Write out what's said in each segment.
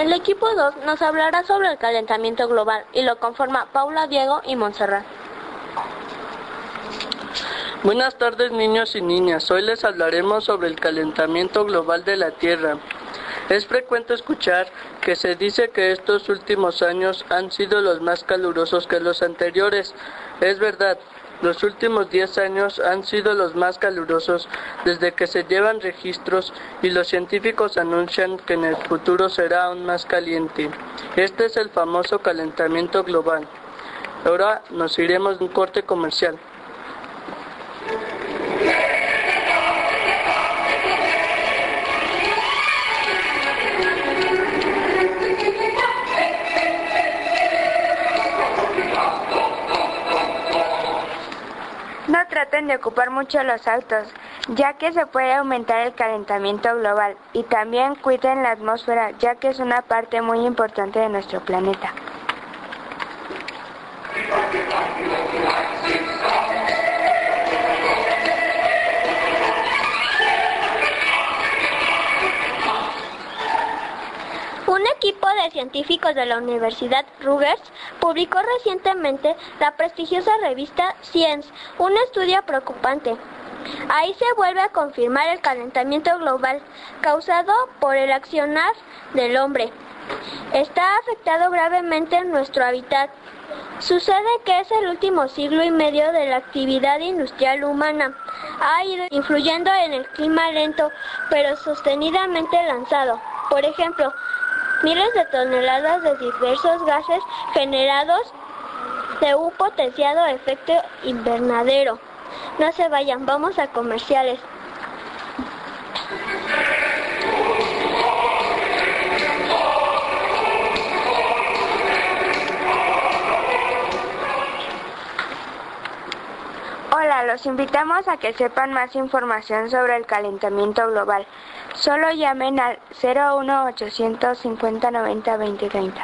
El equipo 2 nos hablará sobre el calentamiento global y lo conforma Paula, Diego y Montserrat. Buenas tardes, niños y niñas. Hoy les hablaremos sobre el calentamiento global de la Tierra. Es frecuente escuchar que se dice que estos últimos años han sido los más calurosos que los anteriores. Es verdad, los últimos 10 años han sido los más calurosos desde que se llevan registros y los científicos anuncian que en el futuro será aún más caliente. Este es el famoso calentamiento global. Ahora nos iremos a un corte comercial. No traten de ocupar mucho los autos, ya que se puede aumentar el calentamiento global, y también cuiden la atmósfera, ya que es una parte muy importante de nuestro planeta. Un equipo de científicos de la Universidad Rutgers publicó recientemente la prestigiosa revista Science, un estudio preocupante. Ahí se vuelve a confirmar el calentamiento global causado por el accionar del hombre. Está afectado gravemente nuestro hábitat. Sucede que es el último siglo y medio de la actividad industrial humana. Ha ido influyendo en el clima lento, pero sostenidamente lanzado. Por ejemplo, miles de toneladas de diversos gases generados de un potenciado efecto invernadero. No se vayan, vamos a comerciales. Hola, los invitamos a que sepan más información sobre el calentamiento global. Solo llamen al 01800 50 90 20 30.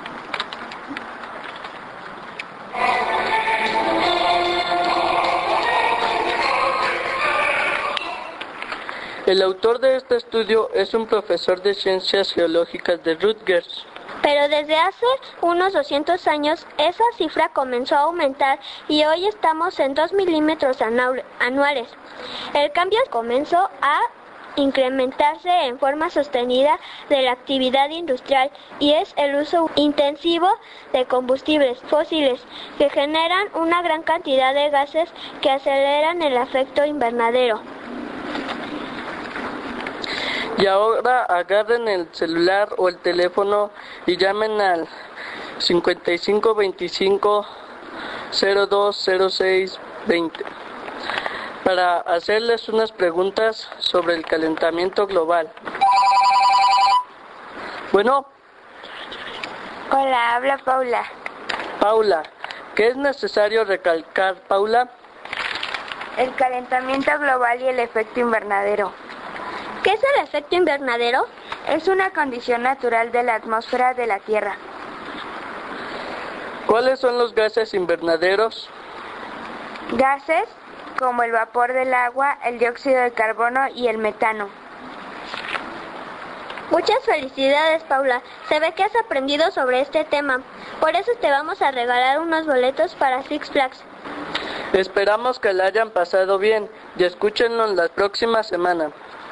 El autor de este estudio es un profesor de ciencias geológicas de Rutgers. Pero desde hace unos 200 años esa cifra comenzó a aumentar y hoy estamos en 2 milímetros anuales. El cambio comenzó a incrementarse en forma sostenida de la actividad industrial y es el uso intensivo de combustibles fósiles que generan una gran cantidad de gases que aceleran el efecto invernadero. Y ahora agarren el celular o el teléfono y llamen al 5525 020620 para hacerles unas preguntas sobre el calentamiento global. Bueno. Hola, habla Paula. Paula, ¿qué es necesario recalcar, Paula? El calentamiento global y el efecto invernadero. ¿Qué es el efecto invernadero? Es una condición natural de la atmósfera de la Tierra. ¿Cuáles son los gases invernaderos? Gases como el vapor del agua, el dióxido de carbono y el metano. Muchas felicidades, Paula. Se ve que has aprendido sobre este tema. Por eso te vamos a regalar unos boletos para Six Flags. Esperamos que la hayan pasado bien y escúchennos la próxima semana.